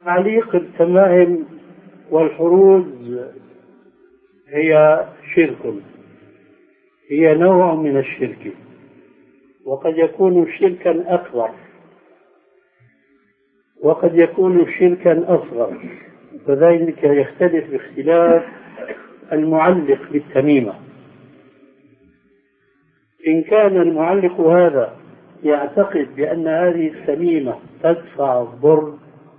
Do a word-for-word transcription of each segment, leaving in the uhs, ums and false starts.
تعليق التمائم والحروز هي شرك، هي نوع من الشرك، وقد يكون شركا أكبر وقد يكون شركا أصغر، وذلك يختلف باختلاف المعلق بالتميمة. إن كان المعلق هذا يعتقد بأن هذه التميمة تدفع الضر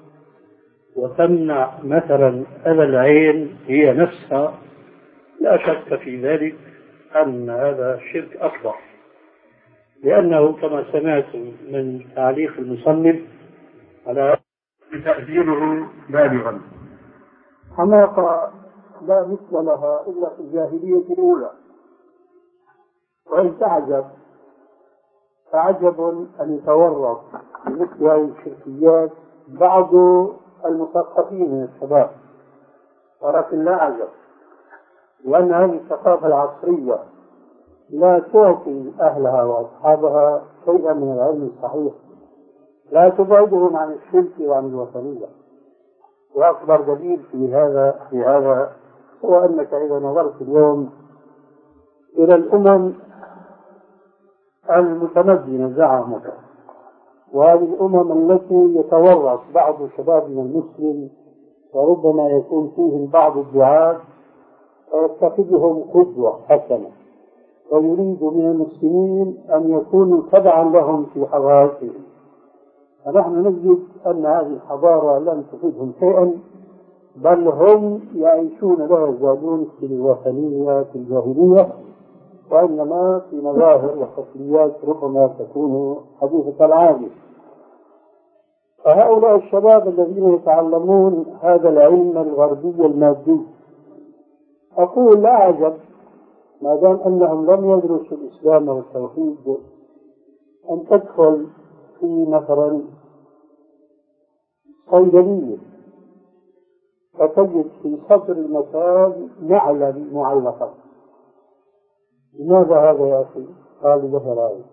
وتمنع مثلا أذى العين هي نفسها، لا شك في ذلك أن هذا شرك أكبر، لأنه كما سمعت من تعليق المصنف على تأثيره بالغا، حماقة لا مثل لها إلا في الجاهلية الأولى. وإن تعجب فعجب أن يتورط في مثل هذه الشركيات بعض المثقفين من الشباب، ولكن لا أعجب، لأن هذه الثقافة العصرية لا تعطي أهلها وأصحابها شيئا من العلم الصحيح، لا تبعدهم عن الشرك وعن الوثنية. وأكبر دليل في هذا في هذا هو أنك إذا نظرت اليوم إلى الأمم المتمدنة زعمت، وهذه الأمم التي يتورط بعض شبابنا المسلم وربما يكون فيهم بعض الدعاة ويتخذهم قدوة حسنة، ويريد من المسلمين أن يكونوا تبعا لهم في حضارتهم. فنحن نجد أن هذه الحضارة لم تفيدهم شيئا، بل هم يعيشون لا يزالون في الوثنية في الجاهلية، وإنما في مظاهر وشكليات ربما تكون حديثة العهد. فهؤلاء الشباب الذين يتعلمون هذا العلم الغربي المادي، أقول لا عجب ما دام أنهم لم يدرسوا الإسلام والتوحيد أن تدخل في مثلا صيدلية فتجد في صدر المكان نعلا معلقة. لماذا هذا يا أخي؟ قال له رأي.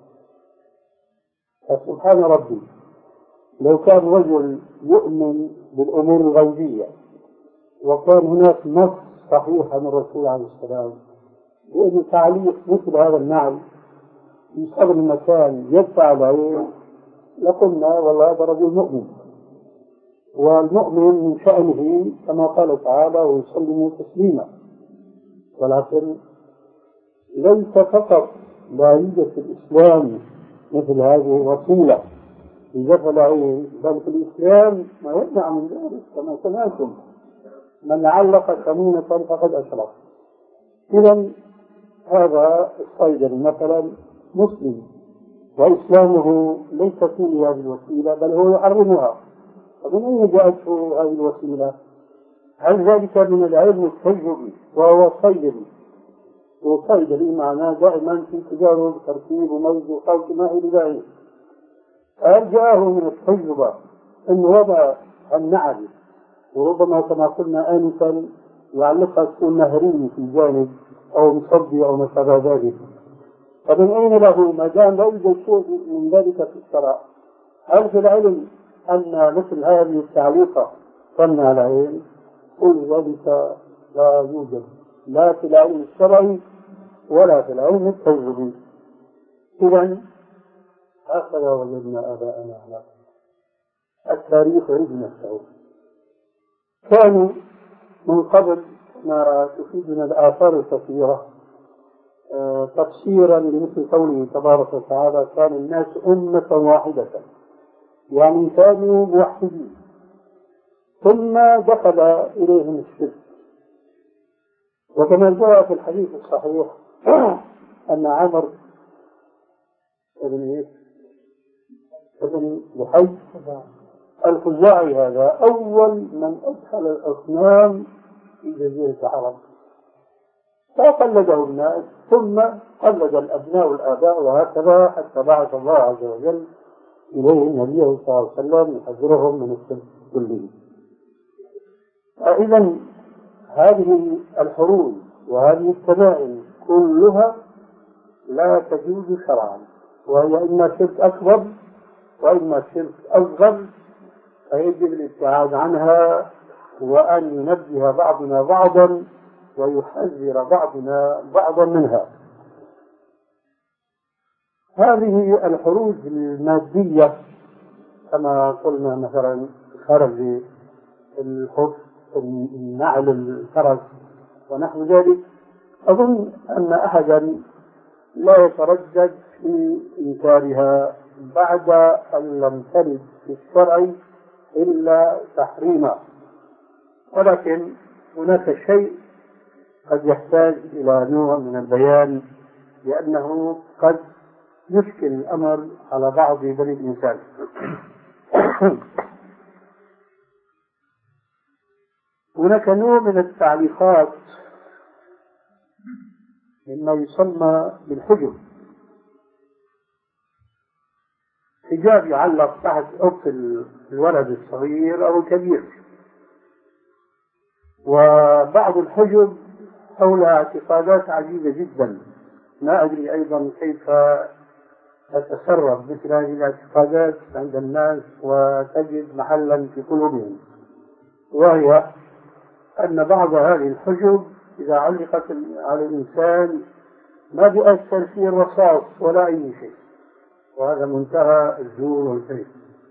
فسبحان ربي، لو كان رجل يؤمن بالأمور الغيبية وكان هناك نص صحيح عن الرسول عليه السلام بأن تعليق مثل هذا النعل في صدر المكان يدفع العين، لقلنا والله هذا رجل مؤمن، والمؤمن من شأنه كما قال تعالى ويسلم تسليما. ولكن ليس فقط لا يوجد في الإسلام مثل هذه الوسيلة لدفع العين، بل في الإسلام ما يمنع من ذلك كما سمعتم: من علق تميمة فقد أشرك. إذا هذا الصيدلي مثلا مسلم وإسلامه ليس فيه هذه الوسيلة بل هو يحرمها، فمن أين جاءته هذه الوسيلة؟ هل ذلك من العلم التجربي وهو صيدلي؟ وصيدلي معناه دائما في تجارب تركيب ومزج وخلط ما إلى ذلك. هل جاءه من التجربة أن وضع النعل وربما كما قلنا آنفا يعلقها تكون نهرية في الجانب أو مصدي أو ما شابه ذلك؟ فمن أين له ما دام لا يوجد شيء من ذلك في الشرع؟ هل في العلم أن مثل هذه التعليقة تمنع العين؟ كل ذلك لا يوجد لا في العلم الشرعي ولا في العلم التجريبي. إذن هكذا وجدنا آباءنا على التاريخ علم نفسه. كانوا من قبل ما تفيدنا الآثار الكثيرة تفسيرا لمثل قوله تبارك وتعالى: كان الناس أمة واحدة، يعني كانوا موحدين، ثم دخل إليهم الشرك. وكما جاء في الحديث الصحيح أن عمر بن ابن لحي الخزاعي هذا أول من أدخل الأصنام في جزيرة العرب، فقلده الناس ثم قلد الأبناء والآباء، وهكذا حتى بعث الله عز وجل إليه النبي صلى الله عليه وسلم يحذرهم من الشرك كله. إذا هذه الحروب وهذه التمائم كلها لا تجوز شرعا، وهي إما شرك أكبر وإما شرك أصغر، فيجب الابتعاد عنها، وأن ينبه بعضنا بعضا ويحذر بعضنا بعضا منها. هذه الحروج المادية كما قلنا، مثلا خرز الخف، النعل الفرس ونحو ذلك، أظن أن أحدا لا يتردد في إنكارها بعد أن لم ترد في الشرع إلا تحريما. ولكن هناك شيء قد يحتاج إلى نوع من البيان، لأنه قد يشكل الأمر على بعض بني الإنسان. هناك نوع من التعليقات مما يسمى بالحجب، حجاب يعلق تحت أنف الولد الصغير أو الكبير. وبعض الحجب حولها اعتقادات عجيبة جدا، لا أدري أيضا كيف تتسرب مثل هذه الاعتقادات عند الناس وتجد محلا في قلوبهم، وهي أن بعض هذه الحجب إذا علقت على الإنسان ما بيأثر فيه الرصاص ولا أي شيء، وهذا منتهى الزور والكذب.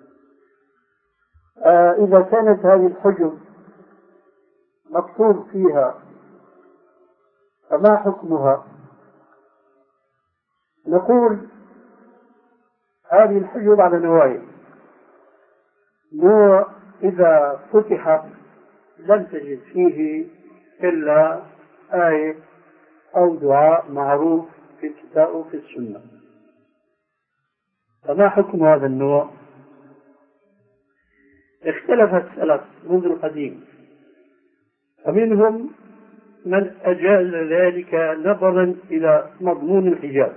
آه إذا كانت هذه الحجب مكتوب فيها فما حكمها؟ نقول هذه الحجب على نوعين. نوع إذا فتح لم تجد فيه إلا آية أو دعاء معروف في الكتاب وفي السنة، فما حكم هذا النوع؟ اختلف السلف منذ القديم، فمنهم من أجاز ذلك نظرا إلى مضمون الحجاب،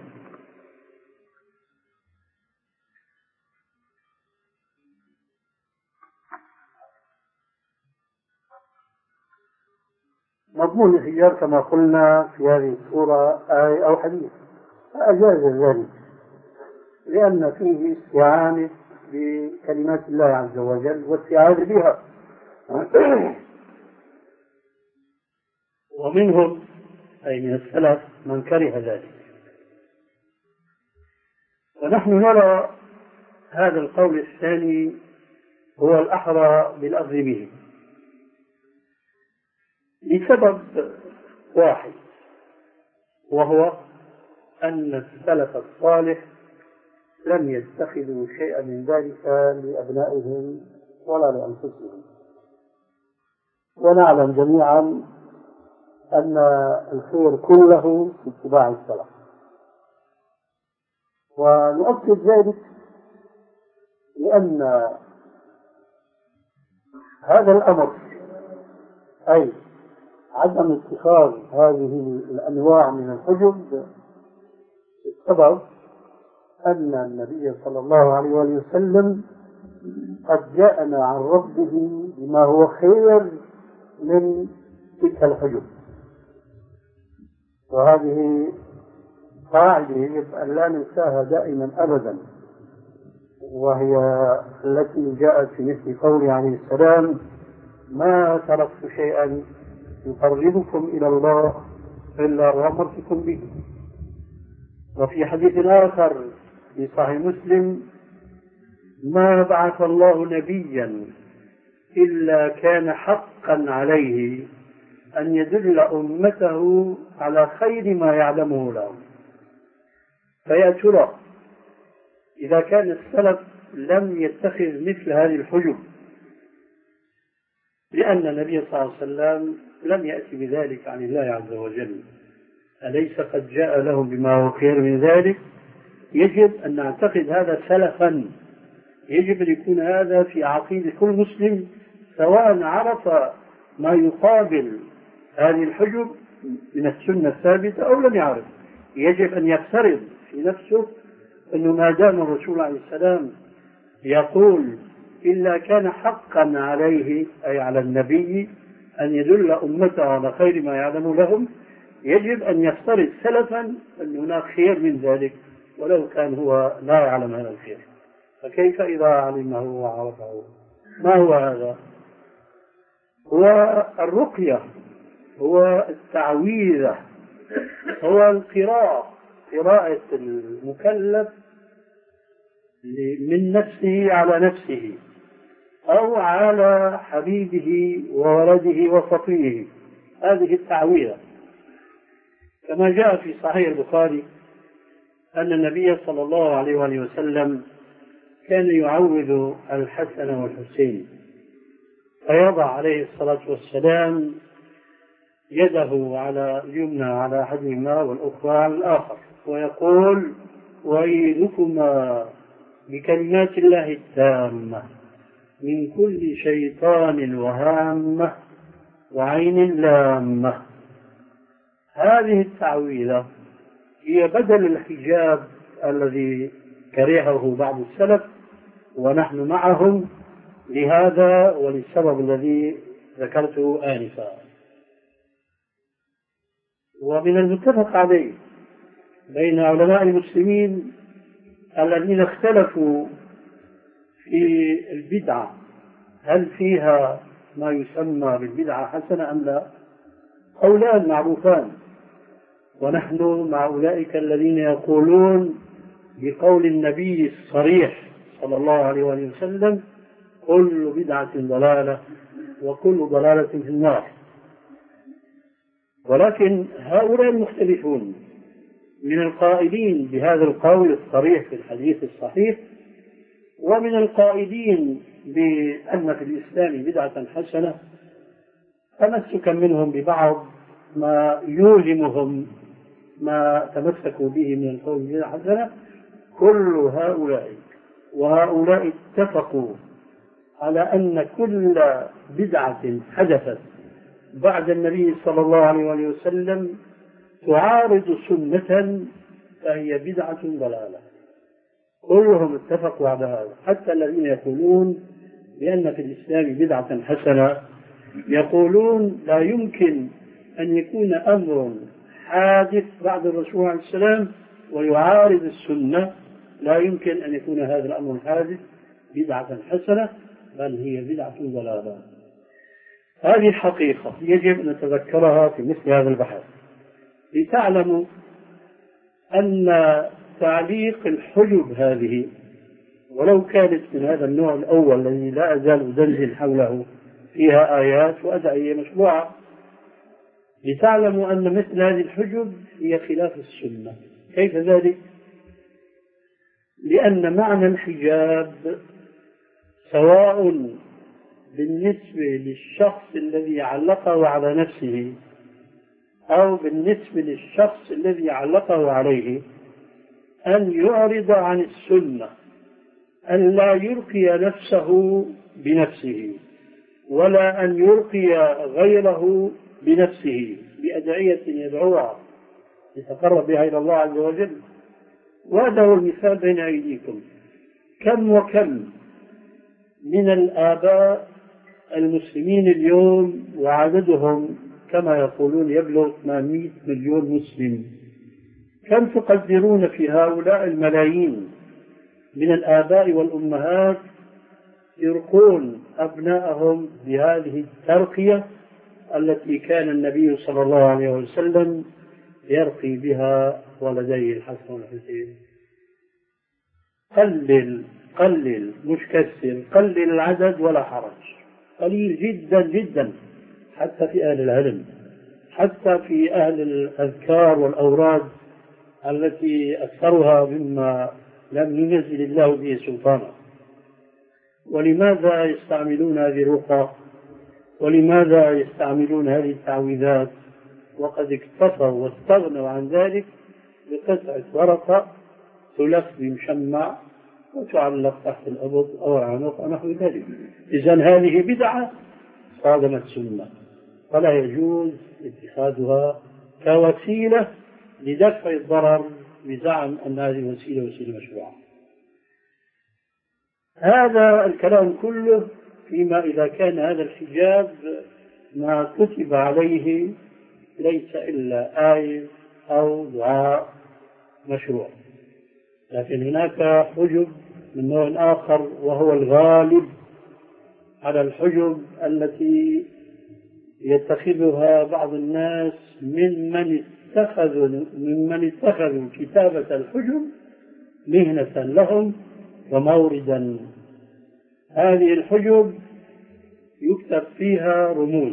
مضمون الحجاب كما قلنا في هذه السورة آية أو حديث، فأجاز ذلك لأن فيه استعانة بكلمات الله عز وجل واستعاذة بها. ومنهم أي من السلف من كره ذلك، ونحن نرى هذا القول الثاني هو الأحرى بالأخذ به لسبب واحد، وهو أن السلف الصالح لم يتخذوا شيئا من ذلك لأبنائهم ولا لأنفسهم. ونعلم جميعا أن الخير كله في اتباع السلف، ونؤكد ذلك لأن هذا الأمر، أي عدم اتخاذ هذه الأنواع من الحجب، السبب أن النبي صلى الله عليه وسلم قد جاءنا عن ربه بما هو خير من تلك الحجب. وهذه قاعدة يجب أن لا ننساها دائما أبدا، وهي التي جاءت في مثل قوله عليه السلام: ما تركت شيئا يقربكم إلى الله إلا وأمرتكم به. وفي حديث آخر في صحيح مسلم: ما بعث الله نبيا إلا كان حقا عليه أن يدل أمته على خير ما يعلمه لهم. فيا ترى إذا كان السلف لم يتخذ مثل هذه الحجب لأن النبي صلى الله عليه وسلم لم يأتي بذلك عن الله عز وجل، أليس قد جاء لهم بما هو خير من ذلك؟ يجب أن نعتقد هذا سلفا، يجب أن يكون هذا في عقيدة كل مسلم، سواء عرف ما يقابل هذه الحجب من السنة الثابتة أو لم يعرف. يجب أن يفترض في نفسه أنه ما دام الرسول عليه السلام يقول إلا كان حقا عليه، أي على النبي، أن يدل أمته على خير ما يعلم لهم، يجب أن يفترض سلفا أن هناك خير من ذلك ولو كان هو لا يعلم هذا الخير. فكيف إذا علمه وعرفه؟ ما هو هذا؟ هو الرقية، هو التعويذة، هو القراءة، قراءة المكلف من نفسه على نفسه أو على حبيبه وولده وصفيه، هذه التعويذة. كما جاء في صحيح البخاري أن النبي صلى الله عليه وآله وسلم كان يعوذ الحسن والحسين، فيضع عليه الصلاة والسلام يده على اليمنى على أحدهما والأخرى على الآخر، ويقول: وأعيذكما بكلمات الله التامة من كل شيطان وهامة وعين لامة. هذه التعويذة هي بدل الحجاب الذي كرهه بعض السلف ونحن معهم لهذا وللسبب الذي ذكرته آنفا. ومن المتفق عليه بين علماء المسلمين الذين اختلفوا في البدعة هل فيها ما يسمى بالبدعة حسنة أم لا، قولان معروفان، ونحن مع أولئك الذين يقولون بقول النبي الصريح صلى الله عليه وسلم: كل بدعة ضلالة وكل ضلالة في النار. ولكن هؤلاء المختلفون من القائلين بهذا القول الصريح في الحديث الصحيح، ومن القائلين بأن في الإسلام بدعة حسنة، تمسكا منهم ببعض ما يوهمهم ما تمسكوا به من القول بدعة حسنة، كل هؤلاء وهؤلاء اتفقوا على أن كل بدعة حدثت بعد النبي صلى الله عليه وسلم تعارض سنة فهي بدعة ضلالة. كلهم اتفقوا على هذا، حتى الذين يقولون بأن في الإسلام بدعة حسنة يقولون لا يمكن أن يكون أمر حادث بعد الرسول عليه السلام ويعارض السنة، لا يمكن أن يكون هذا الأمر الحادث بدعة حسنة، بل هي بدعة ضلالة. هذه حقيقة يجب أن نتذكرها في مثل هذا البحث، لتعلموا أن تعليق الحجب هذه ولو كانت من هذا النوع الأول الذي لا أزال أدندن حوله فيها آيات وأدعية مشروعة، لتعلموا أن مثل هذه الحجب هي خلاف السنة. كيف ذلك؟ لأن معنى الحجاب سواء بالنسبة للشخص الذي علقه على نفسه أو بالنسبة للشخص الذي علقه عليه أن يعرض عن السنة، أن لا يلقي نفسه بنفسه ولا أن يلقي غيره بنفسه بأدعية يدعوها يتقرب بها إلى الله عز وجل. وهذا هو المثال بين أيديكم. كم وكم من الآباء المسلمين اليوم وعددهم كما يقولون يبلغ ثمانمائة مليون مسلم، كم تقدرون في هؤلاء الملايين من الآباء والأمهات يرقون أبنائهم بهذه الترقية التي كان النبي صلى الله عليه وسلم يرقي بها ولديه الحسن والحسين؟ قلل قلل مش كثر، قلل العدد ولا حرج، قليل جدا جدا، حتى في أهل العلم، حتى في أهل الأذكار والأوراد التي أكثرها مما لم ينزل الله به سلطانا. ولماذا يستعملون هذه الرقى؟ ولماذا يستعملون هذه التعويذات وقد اكتفوا واستغنوا عن ذلك بقطعة ورقة تلف بمشمع وتعلق تحت الأبط أو العنق ونحو ذلك؟ إذن هذه بدعة صادمت سنة، فلا يجوز اتخاذها كوسيلة لدفع الضرر بزعم أن هذه الوسيلة وسيلة مشروعة. هذا الكلام كله فيما إذا كان هذا الحجاب ما كتب عليه ليس إلا آية أو دعاء مشروع. لكن هناك حجب من نوع آخر وهو الغالب على الحجب التي يتخذها بعض الناس ممن اتخذوا ممن اتخذوا كتابة الحجب مهنة لهم وموردا. هذه الحجب يكتب فيها رموز،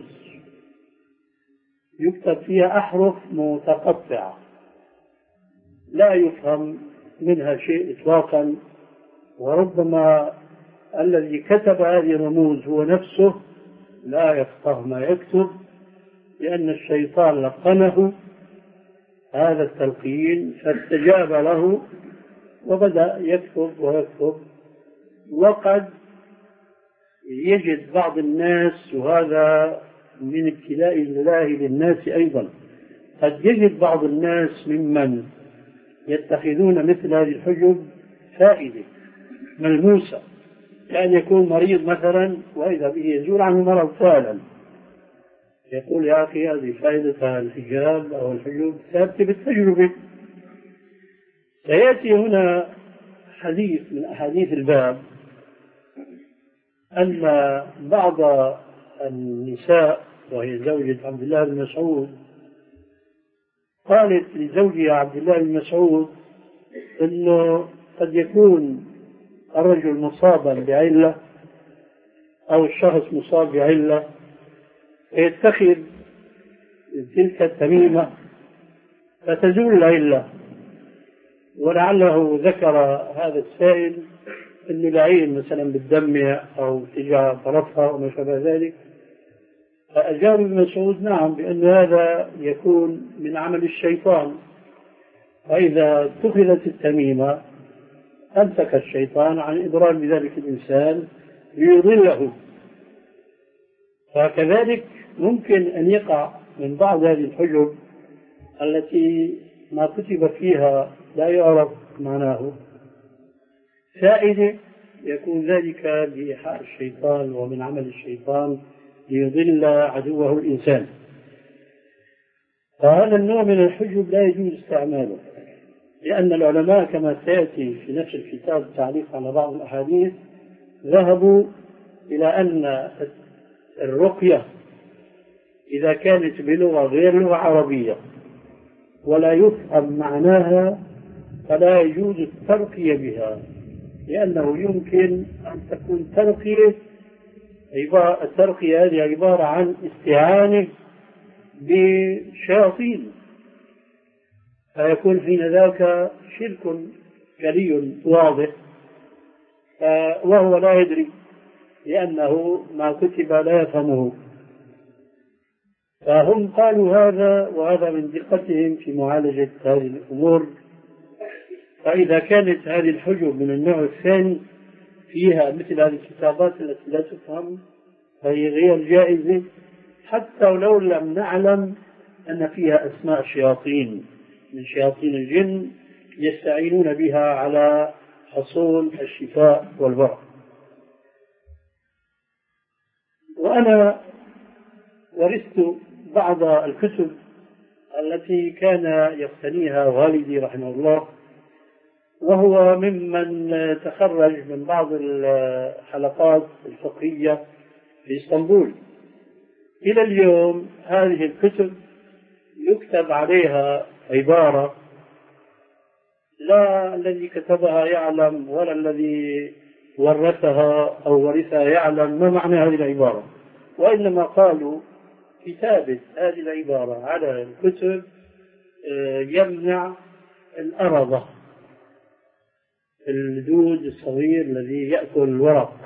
يكتب فيها أحرف متقطعة لا يفهم منها شيء إطلاقا، وربما الذي كتب هذه الرموز هو نفسه لا يفقه ما يكتب، لأن الشيطان لقنه هذا التلقين فاستجاب له وبدأ يكتب ويكتب. وقد يجد بعض الناس، وهذا من ابتلاء الله للناس أيضا، قد يجد بعض الناس ممن يتخذون مثل هذه الحجب فائدة ملموسة، كأن يكون مريض مثلا وإذا به يزول عنه مرض فعلا، يقول يا أخي هذه فائدة الحجاب أو الحجب ثابتة بالتجربة. سيأتي هنا حديث من أحاديث الباب أن بعض النساء وهي زوجة عبد الله بن مسعود قالت لزوجها عبد الله بن مسعود أنه قد يكون الرجل مصابا بعلة أو الشخص مصاب بعلة فيتخذ تلك التميمة فتزول العلة، ولعله ذكر هذا السائل أنه العين مثلا بالدمع أو تجاه طرفها وما شابه ذلك، فأجاب ابن مسعود نعم بأن هذا يكون من عمل الشيطان، وإذا اتخذت التميمة أمسك الشيطان عن إضرار بذلك الإنسان ليضله. فكذلك ممكن أن يقع من بعض هذه الحجب التي ما كتب فيها لا يعرف معناه فائدة، يكون ذلك بإيحاء الشيطان ومن عمل الشيطان ليضل عدوه الإنسان. فهذا النوع من الحجب لا يجوز استعماله، لأن العلماء كما سيأتي في نفس الكتاب التعليق على بعض الأحاديث ذهبوا إلى أن الرقية إذا كانت بلغة غير لغة عربية ولا يفهم معناها فلا يجوز الترقية بها، لأنه يمكن أن تكون ترقية الترقية هذه عبارة عن استعانة بشياطين، فيكون حين ذاك شرك جلي واضح وهو لا يدري، لأنه ما كتب لا يفهمه. فهم قالوا هذا، وهذا من دقتهم في معالجة هذه الأمور. فإذا كانت هذه الحجب من النوع الثاني فيها مثل هذه الكتابات التي لا تفهم فهي غير جائزة، حتى ولو لم نعلم أن فيها أسماء شياطين من شياطين الجن يستعينون بها على حصول الشفاء والبرء. وأنا ورثت بعض الكتب التي كان يقتنيها والدي رحمه الله، وهو ممن تخرج من بعض الحلقات الفقهية في اسطنبول. إلى اليوم هذه الكتب يكتب عليها عبارة لا الذي كتبها يعلم ولا الذي ورثها أو ورثها يعلم ما معنى هذه العبارة، وإنما قالوا كتابة هذه العبارة على الكتب يمنع الأرضة، الدود الصغير الذي يأكل الورق،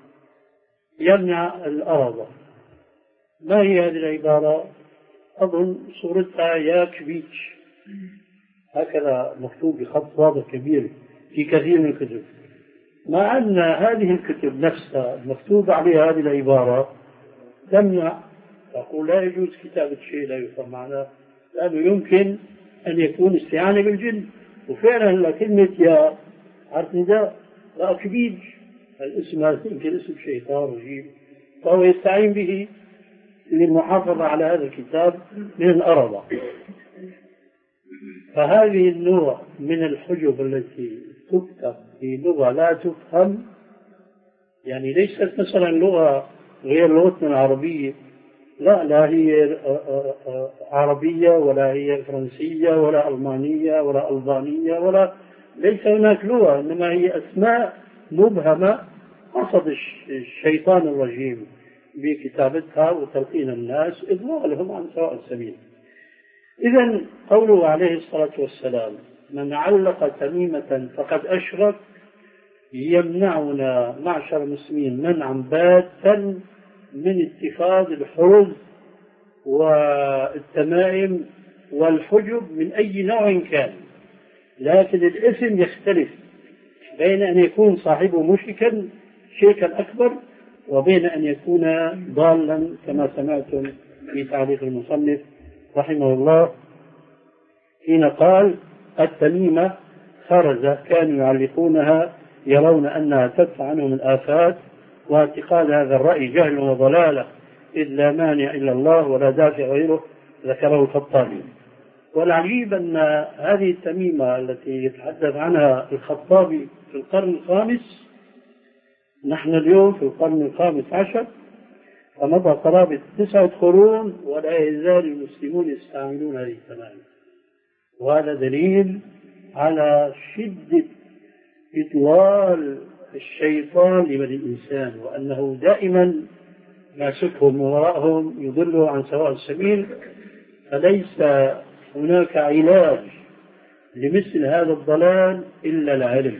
يمنع الأرضة. ما هي هذه العبارة؟ أظن صورتها يا كبيتش، هكذا مكتوب بخط واضح كبير في كثير من الكتب، مع أن هذه الكتب نفسها مكتوب عليها هذه العبارة تمنع، تقول لا يجوز كتابة شيء لا يفهم معناه، لأنه يمكن أن يكون استعانة بالجن. وفعلا كلمة يا عرف نداء لا كبيج، الاسم هذا يمكن اسم شيطان رجيم، فهو يستعين به للمحافظة على هذا الكتاب من الأرض. فهذه النوع من الحجب التي تكتب في لغة لا تفهم يعني ليست مثلا لغة غير لغتنا العربية، لا لا هي عربية ولا هي فرنسية ولا ألمانية ولا ألبانية ولا، ليس هناك لغة، إنما هي أسماء مبهمة قصد الشيطان الرجيم بكتابتها وتلقين الناس إضلالهم عن سواء السبيل. إذن قوله عليه الصلاة والسلام من علق تميمة فقد أشرك يمنعنا معشر المسلمين منعا باتا من اتخاذ الحرز والتمائم والحجب من أي نوع كان، لكن الاسم يختلف بين أن يكون صاحبه مشركا شركا أكبر وبين أن يكون ضالا كما سمعتم في تعليق المصنف رحمه الله حين قال التميمة خرزة كانوا يعلقونها يرون أنها تدفع عنهم الآفات، واعتقاد هذا الرأي جهل وضلالة إذ لا مانع إلا الله ولا دافع غيره، ذكره الخطابي. والعجيب أن هذه التميمة التي يتحدث عنها الخطابي في القرن الخامس، نحن اليوم في القرن الخامس عشر، فمضى قرابة تسعة قرون ولا يزال المسلمون يستعملون هذه التمائم، وهذا دليل على شدة إضلال الشيطان لبني الإنسان، وأنه دائما ماسكهم وراءهم يضلوا عن سواء السبيل. فليس هناك علاج لمثل هذا الضلال إلا العلم،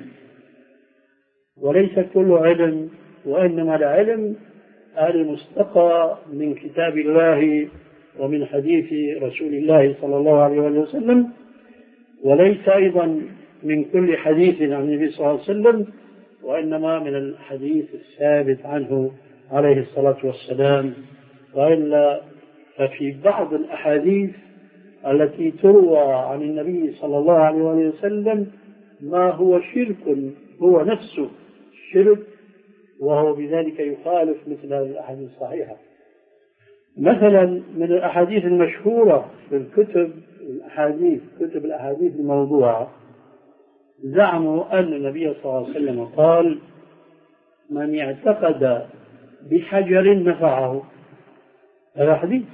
وليس كل علم، وإنما العلم المستقى من كتاب الله ومن حديث رسول الله صلى الله عليه وسلم، وليس أيضا من كل حديث عن النبي صلى الله عليه وسلم، وإنما من الحديث الثابت عنه عليه الصلاة والسلام. وإلا ففي بعض الأحاديث التي تروى عن النبي صلى الله عليه وسلم ما هو شرك هو نفسه شرك، وهو بذلك يخالف مثل هذه الأحاديث الصحيحة. مثلا من الأحاديث المشهورة في الكتب الأحاديث كتب الأحاديث الموضوعة، زعموا أن النبي صلى الله عليه وسلم قال من اعتقد بحجر نفعه، هذا حديث،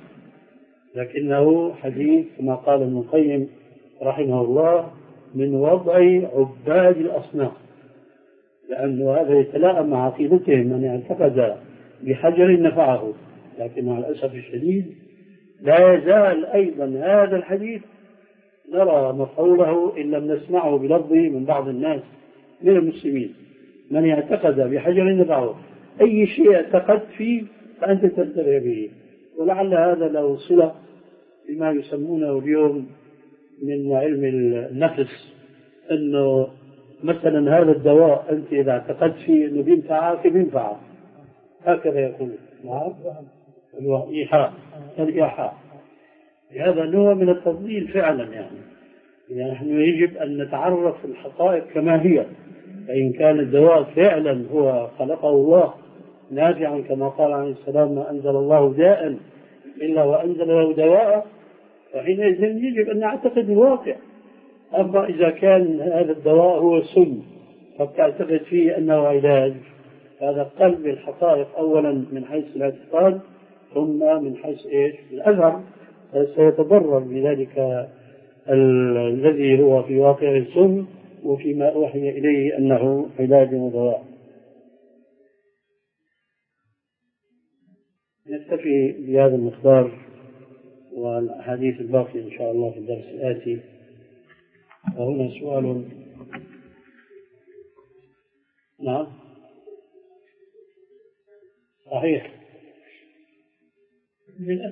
لكنه حديث كما قال ابن القيم رحمه الله من وضع عباد الأصنام، لأنه هذا يتلائم مع عقيدتهم من اعتقد بحجر نفعه. لكن مع الأسف الشديد لا يزال أيضا هذا الحديث نرى مفعوله إن لم نسمعه بلفظه من بعض الناس من المسلمين، من اعتقد بحجر نفعه، أي شيء اعتقدت فيه فأنت تنتفع به. ولعل هذا له صلة بما يسمونه اليوم من علم النفس، أنه مثلا هذا الدواء أنت إذا اعتقدت فيه أنه بينفعك بينفعك، هكذا يقول نعم الإيحاء الإيحاء. هذا نوع من التضليل فعلا، يعني يعني نحن يجب أن نتعرف الحقائق كما هي، فإن كان الدواء فعلا هو خلقه الله نافعا كما قال عليه السلام ما أنزل الله داء إلا وأنزل له دواء، فحينئذ يجب أن نعتقد الواقع. أما إذا كان هذا الدواء هو سم فتعتقد فيه أنه علاج، هذا قلب الحقائق أولا من حيث الاعتقاد ثم من حيث إيش الأثر، سيتضرر بذلك الذي هو في واقع السم وفيما أوحي إليه أنه علاج ودواء. نكتفي بهذا المقدار، والأحاديث الباقية إن شاء الله في الدرس الآتي. وهنا سؤال. نعم صحيح.